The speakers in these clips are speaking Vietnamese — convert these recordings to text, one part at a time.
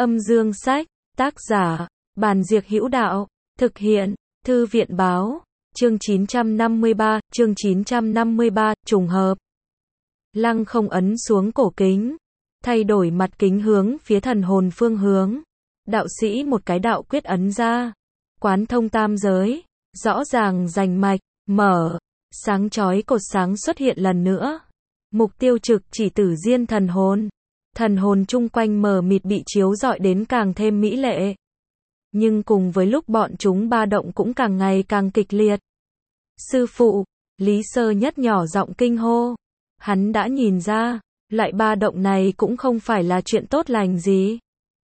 Âm dương sách, tác giả, Bàn Diệc Hữu Đạo, thực hiện, Thư viện báo, chương 953, trùng hợp. Lăng không ấn xuống cổ kính, thay đổi mặt kính hướng phía thần hồn phương hướng. Đạo sĩ một cái đạo quyết ấn ra, quán thông tam giới, rõ ràng rành mạch, mở, sáng chói cột sáng xuất hiện lần nữa. Mục tiêu trực chỉ Tử Diên thần hồn. Thần hồn chung quanh mờ mịt bị chiếu rọi đến càng thêm mỹ lệ. Nhưng cùng với lúc bọn chúng ba động cũng càng ngày càng kịch liệt. Sư phụ, Lý Sơ Nhất nhỏ giọng kinh hô. Hắn đã nhìn ra, loại ba động này cũng không phải là chuyện tốt lành gì.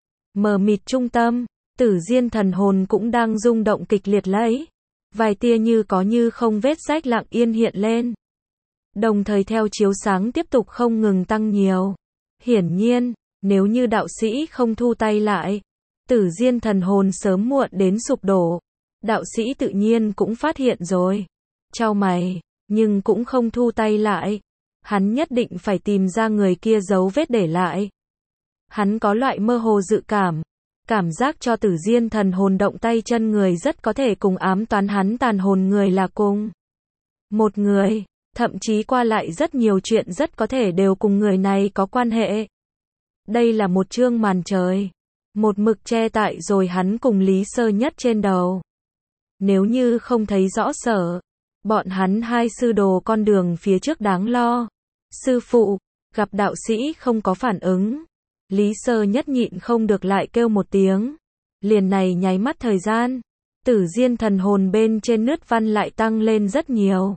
Mờ mịt trung tâm, Tử Diên thần hồn cũng đang rung động kịch liệt lấy. Vài tia như có như không vết rách lặng yên hiện lên. Đồng thời theo chiếu sáng tiếp tục không ngừng tăng nhiều. Hiển nhiên, nếu như đạo sĩ không thu tay lại, Tử Diên thần hồn sớm muộn đến sụp đổ. Đạo sĩ tự nhiên cũng phát hiện rồi. Chau mày, nhưng cũng không thu tay lại. Hắn nhất định phải tìm ra người kia dấu vết để lại. Hắn có loại mơ hồ dự cảm. Cảm giác cho Tử Diên thần hồn động tay chân người rất có thể cùng ám toán hắn tàn hồn người là cùng một người. Thậm chí qua lại rất nhiều chuyện rất có thể đều cùng người này có quan hệ. Đây là một chương màn trời. Một mực che tại rồi hắn cùng Lý Sơ Nhất trên đầu. Nếu như không thấy rõ sở, bọn hắn hai sư đồ con đường phía trước đáng lo. Sư phụ, gặp đạo sĩ không có phản ứng. Lý Sơ Nhất nhịn không được lại kêu một tiếng. Liền này nháy mắt thời gian, Tử Diên thần hồn bên trên nứt văn lại tăng lên rất nhiều.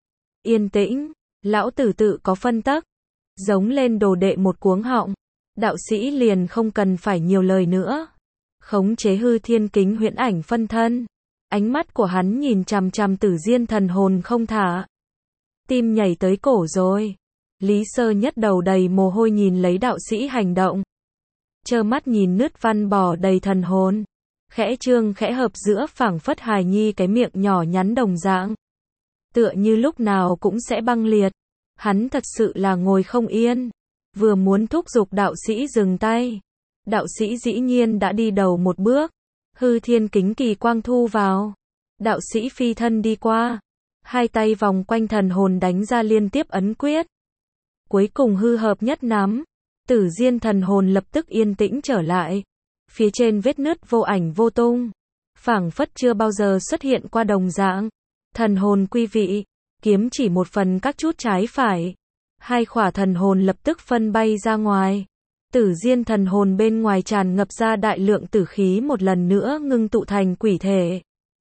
Yên tĩnh, lão tử tự có phân tắc. Giống lên đồ đệ một cuống họng. Đạo sĩ liền không cần phải nhiều lời nữa. Khống chế hư thiên kính huyễn ảnh phân thân. Ánh mắt của hắn nhìn chằm chằm Tử Diên thần hồn không thả. Tim nhảy tới cổ rồi. Lý Sơ Nhất đầu đầy mồ hôi nhìn lấy đạo sĩ hành động. Trơ mắt nhìn nứt văn bò đầy thần hồn. Khẽ trương khẽ hợp giữa phảng phất hài nhi cái miệng nhỏ nhắn đồng dạng. Tựa như lúc nào cũng sẽ băng liệt. Hắn thật sự là ngồi không yên. Vừa muốn thúc giục đạo sĩ dừng tay. Đạo sĩ dĩ nhiên đã đi đầu một bước. Hư thiên kính kỳ quang thu vào. Đạo sĩ phi thân đi qua. Hai tay vòng quanh thần hồn đánh ra liên tiếp ấn quyết. Cuối cùng hư hợp nhất nắm. Tử Diên thần hồn lập tức yên tĩnh trở lại. Phía trên vết nứt vô ảnh vô tung. Phảng phất chưa bao giờ xuất hiện qua đồng dạng. Thần hồn quy vị. Kiếm chỉ một phần các chút trái phải. Hai khỏa thần hồn lập tức phân bay ra ngoài. Tử Diên thần hồn bên ngoài tràn ngập ra đại lượng tử khí một lần nữa ngưng tụ thành quỷ thể.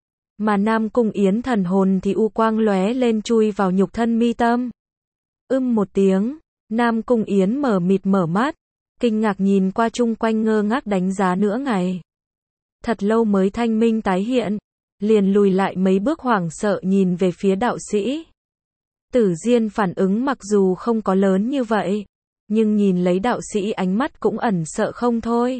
Mà Nam Cung Yến thần hồn thì u quang lóe lên chui vào nhục thân mi tâm. Một tiếng, Nam Cung Yến mở mịt mở mắt, kinh ngạc nhìn qua chung quanh ngơ ngác đánh giá nửa ngày. Thật lâu mới thanh minh tái hiện, liền lùi lại mấy bước hoảng sợ nhìn về phía đạo sĩ. Tử Diên phản ứng mặc dù không có lớn như vậy, nhưng nhìn lấy đạo sĩ ánh mắt cũng ẩn sợ không thôi.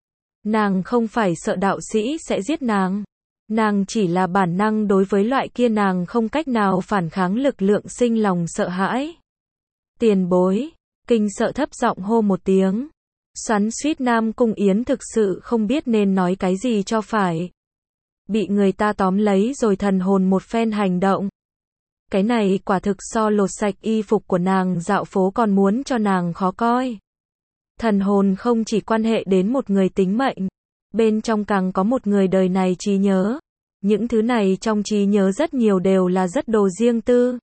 Nàng không phải sợ đạo sĩ sẽ giết nàng. Nàng chỉ là bản năng đối với loại kia nàng không cách nào phản kháng lực lượng sinh lòng sợ hãi. Tiền bối, kinh sợ thấp giọng hô một tiếng. Xoắn xuýt Nam Cung Yến thực sự không biết nên nói cái gì cho phải. Bị người ta tóm lấy rồi thần hồn một phen hành động. Cái này quả thực so lột sạch y phục của nàng dạo phố còn muốn cho nàng khó coi. Thần hồn không chỉ quan hệ đến một người tính mệnh, bên trong càng có một người đời này trí nhớ. Những thứ này trong trí nhớ rất nhiều đều là rất đồ riêng tư.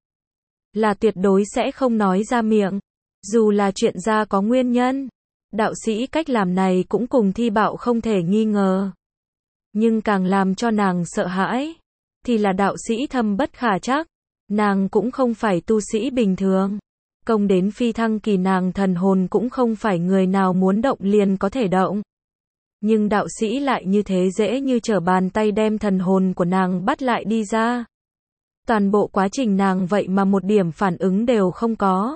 Là tuyệt đối sẽ không nói ra miệng. Dù là chuyện ra có nguyên nhân. Đạo sĩ cách làm này cũng cùng thi bạo không thể nghi ngờ. Nhưng càng làm cho nàng sợ hãi, thì là đạo sĩ thâm bất khả trắc. Nàng cũng không phải tu sĩ bình thường. Công đến phi thăng kỳ nàng thần hồn cũng không phải người nào muốn động liền có thể động. Nhưng đạo sĩ lại như thế dễ như trở bàn tay đem thần hồn của nàng bắt lại đi ra. Toàn bộ quá trình nàng vậy mà một điểm phản ứng đều không có.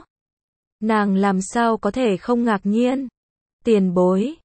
Nàng làm sao có thể không ngạc nhiên? Tiền bối,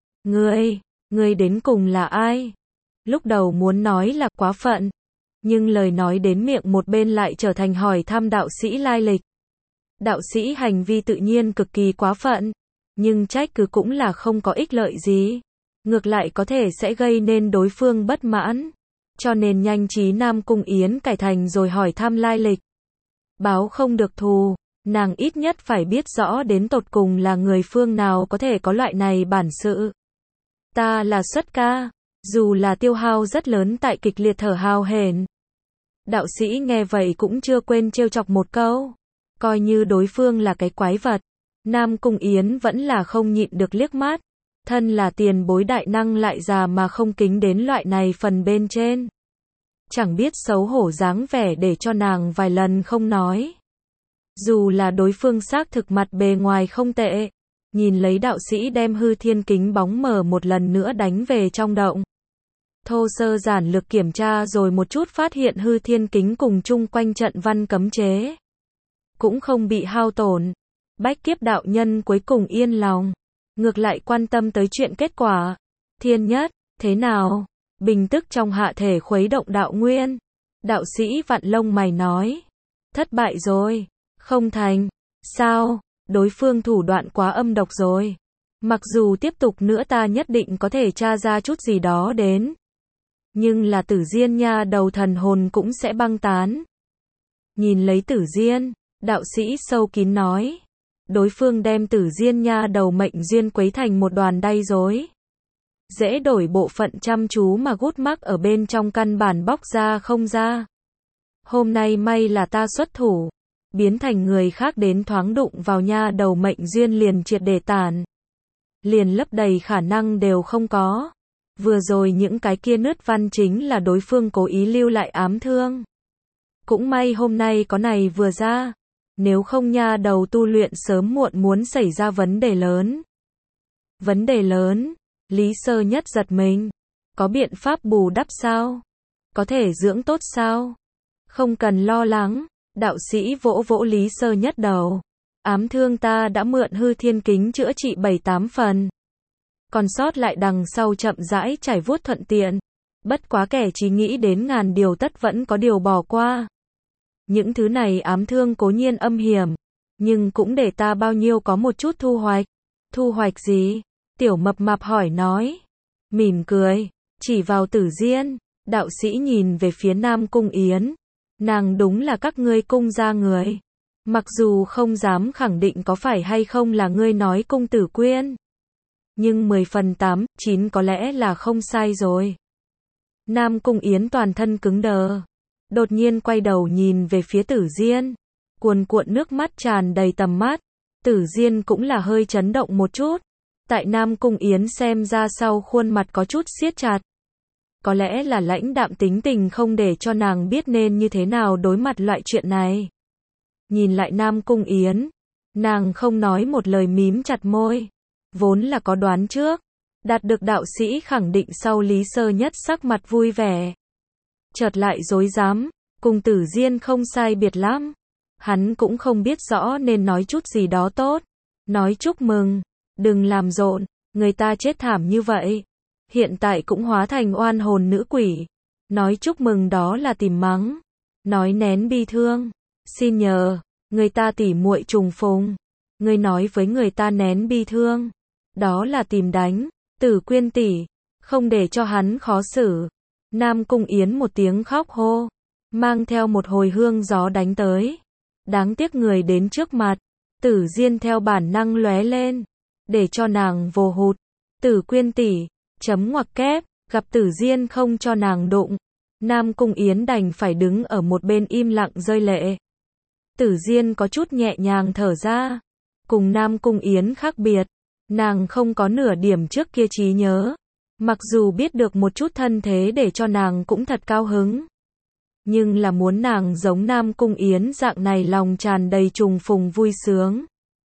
ngươi đến cùng là ai? Lúc đầu muốn nói là quá phận. Nhưng lời nói đến miệng một bên lại trở thành hỏi thăm đạo sĩ lai lịch. Đạo sĩ hành vi tự nhiên cực kỳ quá phận. Nhưng trách cứ cũng là không có ích lợi gì. ngược lại có thể sẽ gây nên đối phương bất mãn. Cho nên nhanh trí Nam Cung Yến cải thành rồi hỏi thăm lai lịch. Báo không được thù, nàng ít nhất phải biết rõ đến tột cùng là người phương nào có thể có loại này bản sự. Ta là xuất ca, dù là tiêu hao rất lớn tại kịch liệt thở hào hển. Đạo sĩ nghe vậy cũng chưa quên trêu chọc một câu. Coi như đối phương là cái quái vật. Nam Cung Yến vẫn là không nhịn được liếc mắt. Thân là tiền bối đại năng lại già mà không kính đến loại này phần bên trên. Chẳng biết xấu hổ dáng vẻ để cho nàng vài lần không nói. Dù là đối phương xác thực mặt bề ngoài không tệ. Nhìn lấy đạo sĩ đem hư thiên kính bóng mờ một lần nữa đánh về trong động. Thô sơ giản lược kiểm tra rồi một chút phát hiện hư thiên kính cùng chung quanh trận văn cấm chế. Cũng không bị hao tổn. Bách Kiếp đạo nhân cuối cùng yên lòng. Ngược lại quan tâm tới chuyện kết quả. Thiên nhất, thế nào? Bình tức trong hạ thể khuấy động đạo nguyên. Đạo sĩ vặn lông mày nói. Thất bại rồi. Không thành. Sao? Đối phương thủ đoạn quá âm độc rồi. Mặc dù tiếp tục nữa ta nhất định có thể tra ra chút gì đó đến. Nhưng là Tử Diên nha đầu thần hồn cũng sẽ băng tán. Nhìn lấy Tử Diên, đạo sĩ sâu kín nói. Đối phương đem Tử Diên nha đầu mệnh duyên quấy thành một đoàn đay rối. Dễ đổi bộ phận chăm chú mà gút mắc ở bên trong căn bản bóc ra không ra. Hôm nay may là ta xuất thủ. Biến thành người khác đến thoáng đụng vào nha đầu mệnh duyên liền triệt để tàn. Liền lấp đầy khả năng đều không có. Vừa rồi những cái kia nứt văn chính là đối phương cố ý lưu lại ám thương. Cũng may hôm nay có này vừa ra. Nếu không nha đầu tu luyện sớm muộn muốn xảy ra vấn đề lớn. Vấn đề lớn, Lý Sơ Nhất giật mình. Có biện pháp bù đắp sao? Có thể dưỡng tốt sao? Không cần lo lắng. Đạo sĩ vỗ vỗ Lý Sơ Nhất đầu. Ám thương ta đã mượn hư thiên kính chữa trị 7-8 phần. Còn sót lại đằng sau chậm rãi trải vuốt thuận tiện. Bất quá kẻ chỉ nghĩ đến ngàn điều tất vẫn có điều bỏ qua. Những thứ này ám thương cố nhiên âm hiểm. Nhưng cũng để ta bao nhiêu có một chút thu hoạch. Thu hoạch gì? Tiểu mập mạp hỏi nói. Mỉm cười. Chỉ vào Tử Diên. Đạo sĩ nhìn về phía Nam Cung Yến. Nàng đúng là các ngươi cung gia người. Mặc dù không dám khẳng định có phải hay không là ngươi nói cung tử quyên. Nhưng 10 phần 8, 9 có lẽ là không sai rồi. Nam Cung Yến toàn thân cứng đờ. Đột nhiên quay đầu nhìn về phía Tử Diên. Cuồn cuộn nước mắt tràn đầy tầm mắt. Tử Diên cũng là hơi chấn động một chút. Tại Nam Cung Yến xem ra sau khuôn mặt có chút siết chặt. Có lẽ là lãnh đạm tính tình không để cho nàng biết nên như thế nào đối mặt loại chuyện này. Nhìn lại Nam Cung Yến. Nàng không nói một lời mím chặt môi. Vốn là có đoán trước. Đạt được đạo sĩ khẳng định sau Lý Sơ Nhất sắc mặt vui vẻ. Chợt lại dối dám. Cùng Tử Diên không sai biệt lắm. Hắn cũng không biết rõ nên nói chút gì đó tốt. Nói chúc mừng. Đừng làm rộn. Người ta chết thảm như vậy. Hiện tại cũng hóa thành oan hồn nữ quỷ. Nói chúc mừng đó là tìm mắng. Nói nén bi thương. Xin nhờ. Người ta tỉ muội trùng phùng. Người nói với người ta nén bi thương. Đó là tìm đánh. Tử Quyên tỷ. Không để cho hắn khó xử. Nam Cung Yến một tiếng khóc hô. Mang theo một hồi hương gió đánh tới. Đáng tiếc người đến trước mặt. Tử Diên theo bản năng lóe lên. Để cho nàng vô hụt. Tử Quyên tỷ. Chấm ngoặc kép. Gặp Tử Diên không cho nàng đụng. Nam Cung Yến đành phải đứng ở một bên im lặng rơi lệ. Tử Diên có chút nhẹ nhàng thở ra. Cùng Nam Cung Yến khác biệt. Nàng không có nửa điểm trước kia trí nhớ. Mặc dù biết được một chút thân thế để cho nàng cũng thật cao hứng. Nhưng là muốn nàng giống Nam Cung Yến dạng này lòng tràn đầy trùng phùng vui sướng.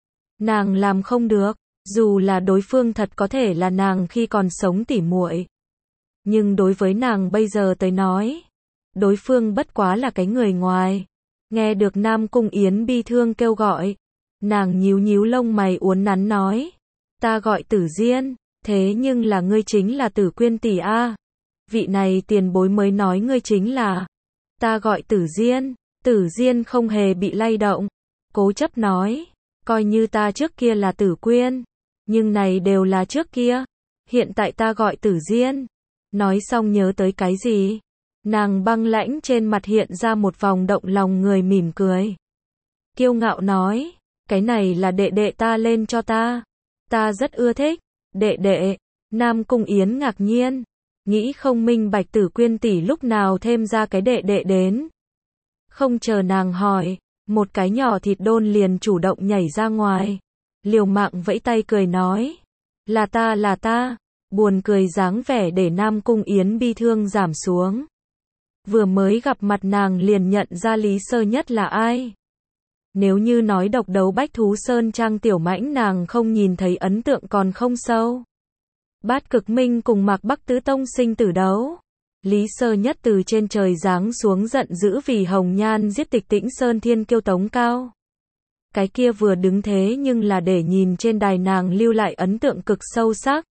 Nàng làm không được. Dù là đối phương thật có thể là nàng khi còn sống tỉ muội. Nhưng đối với nàng bây giờ tới nói. Đối phương bất quá là cái người ngoài. Nghe được Nam Cung Yến bi thương kêu gọi. Nàng nhíu nhíu lông mày uốn nắn nói. Ta gọi Tử Diên. Thế nhưng là ngươi chính là Tử Quyên tỷ a. Vị này tiền bối mới nói ngươi chính là. Ta gọi Tử Diên. Tử Diên không hề bị lay động. Cố chấp nói. Coi như ta trước kia là Tử Quyên. Nhưng này đều là trước kia. Hiện tại ta gọi Tử Diên. Nói xong nhớ tới cái gì? Nàng băng lãnh trên mặt hiện ra một vòng động lòng người mỉm cười. Kiêu ngạo nói, cái này là đệ đệ ta lên cho ta. Ta rất ưa thích. Đệ đệ. Nam Cung Yến ngạc nhiên. Nghĩ không minh bạch Tử Quyên tỷ lúc nào thêm ra cái đệ đệ đến. Không chờ nàng hỏi, một cái nhỏ thịt đôn liền chủ động nhảy ra ngoài. Liều mạng vẫy tay cười nói. Là ta. Buồn cười dáng vẻ để Nam Cung Yến bi thương giảm xuống. Vừa mới gặp mặt nàng liền nhận ra Lý Sơ Nhất là ai. Nếu như nói độc đấu Bách Thú Sơn Trang tiểu mãnh nàng không nhìn thấy ấn tượng còn không sâu. Bát Cực Minh cùng Mạc Bắc Tứ Tông sinh tử đấu. Lý Sơ Nhất từ trên trời giáng xuống giận dữ vì Hồng Nhan giết Tịch Tĩnh Sơn Thiên Kiêu Tống Cao. Cái kia vừa đứng thế nhưng là để nhìn trên đài nàng lưu lại ấn tượng cực sâu sắc.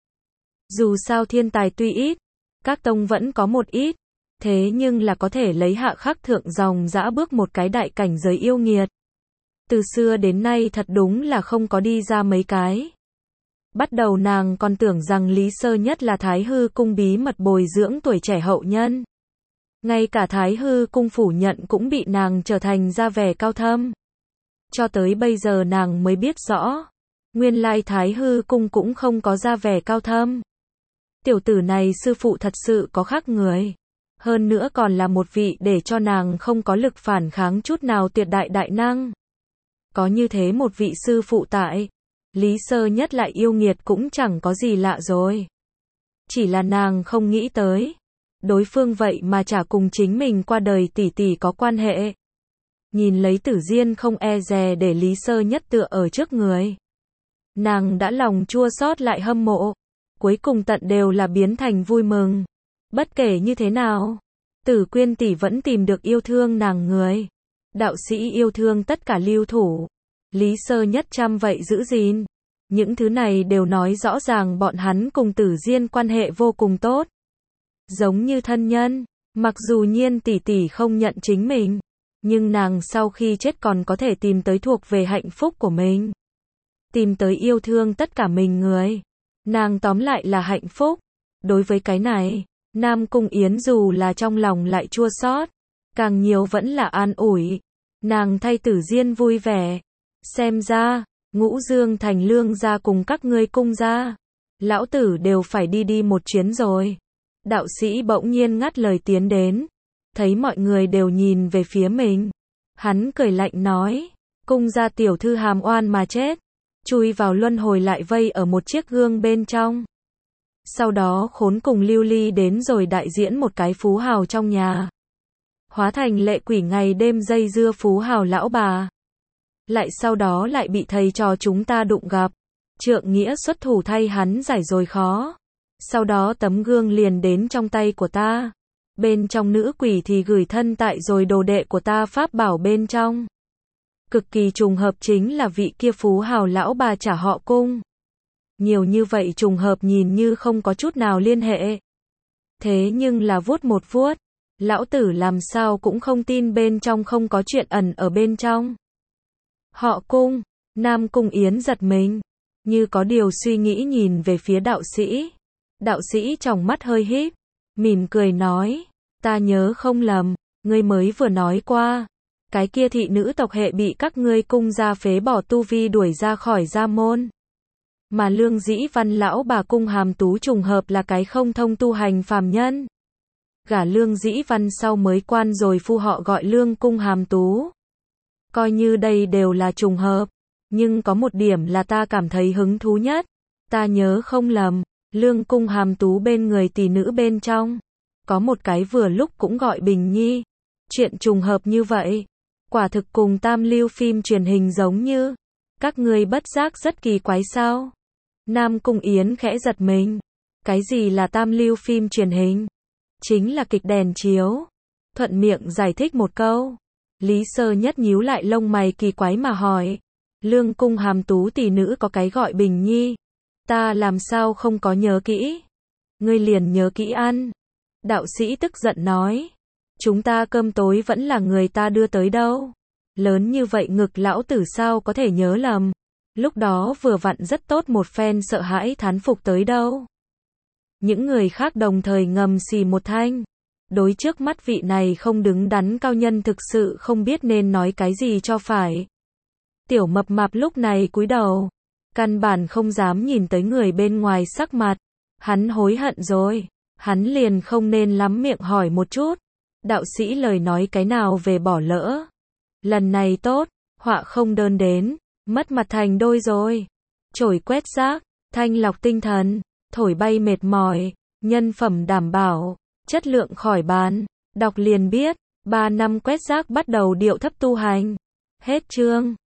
Dù sao thiên tài tuy ít, các tông vẫn có một ít, thế nhưng là có thể lấy hạ khắc thượng dòng dã bước một cái đại cảnh giới yêu nghiệt. Từ xưa đến nay thật đúng là không có đi ra mấy cái. Bắt đầu nàng còn tưởng rằng Lý Sơ Nhất là Thái Hư Cung bí mật bồi dưỡng tuổi trẻ hậu nhân. Ngay cả Thái Hư Cung phủ nhận cũng bị nàng trở thành ra vẻ cao thâm. Cho tới bây giờ nàng mới biết rõ, nguyên lai Thái Hư Cung cũng không có ra vẻ cao thâm. Tiểu tử này sư phụ thật sự có khác người. Hơn nữa còn là một vị để cho nàng không có lực phản kháng chút nào tuyệt đại đại năng. Có như thế một vị sư phụ tại, Lý Sơ Nhất lại yêu nghiệt cũng chẳng có gì lạ rồi. Chỉ là nàng không nghĩ tới, đối phương vậy mà chả cùng chính mình qua đời tỷ tỷ có quan hệ. Nhìn lấy Tử Diên không e dè để Lý Sơ Nhất tựa ở trước người. Nàng đã lòng chua xót lại hâm mộ, cuối cùng tận đều là biến thành vui mừng. Bất kể như thế nào, Tử Quyên tỷ vẫn tìm được yêu thương nàng người. Đạo sĩ yêu thương tất cả lưu thủ. Lý Sơ Nhất chăm vậy giữ gìn. Những thứ này đều nói rõ ràng bọn hắn cùng Tử Diên quan hệ vô cùng tốt. Giống như thân nhân, mặc dù Nhiên tỷ tỷ không nhận chính mình, nhưng nàng sau khi chết còn có thể tìm tới thuộc về hạnh phúc của mình. Tìm tới yêu thương tất cả mình người. Nàng tóm lại là hạnh phúc. Đối với cái này, Nam Cung Yến dù là trong lòng lại chua xót, càng nhiều vẫn là an ủi. Nàng thay Tử Diên vui vẻ. Xem ra, Ngũ Dương Thành Lương gia cùng các ngươi cung gia, lão tử đều phải đi một chuyến rồi. Đạo sĩ bỗng nhiên ngắt lời tiến đến. Thấy mọi người đều nhìn về phía mình. Hắn cười lạnh nói, cung gia tiểu thư hàm oan mà chết. Chui vào luân hồi lại vây ở một chiếc gương bên trong. Sau đó khốn cùng lưu ly đến rồi đại diễn một cái phú hào trong nhà. Hóa thành lệ quỷ ngày đêm dây dưa phú hào lão bà. Lại sau đó lại bị thầy trò chúng ta đụng gặp. Trượng Nghĩa xuất thủ thay hắn giải rồi khó. Sau đó tấm gương liền đến trong tay của ta. Bên trong nữ quỷ thì gửi thân tại rồi đồ đệ của ta pháp bảo bên trong. Cực kỳ trùng hợp chính là vị kia phú hào lão bà trả họ Cung. Nhiều như vậy trùng hợp nhìn như không có chút nào liên hệ. Thế nhưng là vuốt một vuốt, lão tử làm sao cũng không tin bên trong không có chuyện ẩn ở bên trong. Họ Cung, Nam Cung Yến giật mình, như có điều suy nghĩ nhìn về phía đạo sĩ. Đạo sĩ tròng mắt hơi híp, mỉm cười nói, ta nhớ không lầm, ngươi mới vừa nói qua, cái kia thị nữ tộc hệ bị các ngươi cung gia phế bỏ tu vi đuổi ra khỏi gia môn. Mà Lương Dĩ Văn lão bà Cung Hàm Tú trùng hợp là cái không thông tu hành phàm nhân. Gả Lương Dĩ Văn sau mới quan rồi phu họ gọi Lương Cung Hàm Tú. Coi như đây đều là trùng hợp, nhưng có một điểm là ta cảm thấy hứng thú nhất. Ta nhớ không lầm, Lương Cung Hàm Tú bên người tỷ nữ bên trong, có một cái vừa lúc cũng gọi Bình Nhi. Chuyện trùng hợp như vậy, quả thực cùng tam lưu phim truyền hình giống như. Các ngươi bất giác rất kỳ quái sao? Nam Cung Yến khẽ giật mình. Cái gì là tam lưu phim truyền hình? Chính là kịch đèn chiếu. Thuận miệng giải thích một câu. Lý Sơ Nhất nhíu lại lông mày kỳ quái mà hỏi. Lương Cung Hàm Tú tỷ nữ có cái gọi Bình Nhi. Ta làm sao không có nhớ kỹ? Ngươi liền nhớ kỹ ăn. Đạo sĩ tức giận nói. Chúng ta cơm tối vẫn là người ta đưa tới đâu. Lớn như vậy ngực lão tử sao có thể nhớ lầm. Lúc đó vừa vặn rất tốt một phen sợ hãi thán phục tới đâu. Những người khác đồng thời ngầm xì một thanh. Đối trước mắt vị này không đứng đắn cao nhân thực sự không biết nên nói cái gì cho phải. Tiểu mập mạp lúc này cúi đầu, căn bản không dám nhìn tới người bên ngoài sắc mặt. Hắn hối hận rồi, hắn liền không nên lắm miệng hỏi một chút. Đạo sĩ lời nói cái nào về bỏ lỡ. Lần này tốt, họa không đơn đến, mất mặt thành đôi rồi. Chổi quét rác, thanh lọc tinh thần, thổi bay mệt mỏi, nhân phẩm đảm bảo, chất lượng khỏi bàn. Đọc liền biết, 3 năm quét rác bắt đầu điệu thấp tu hành. Hết chương.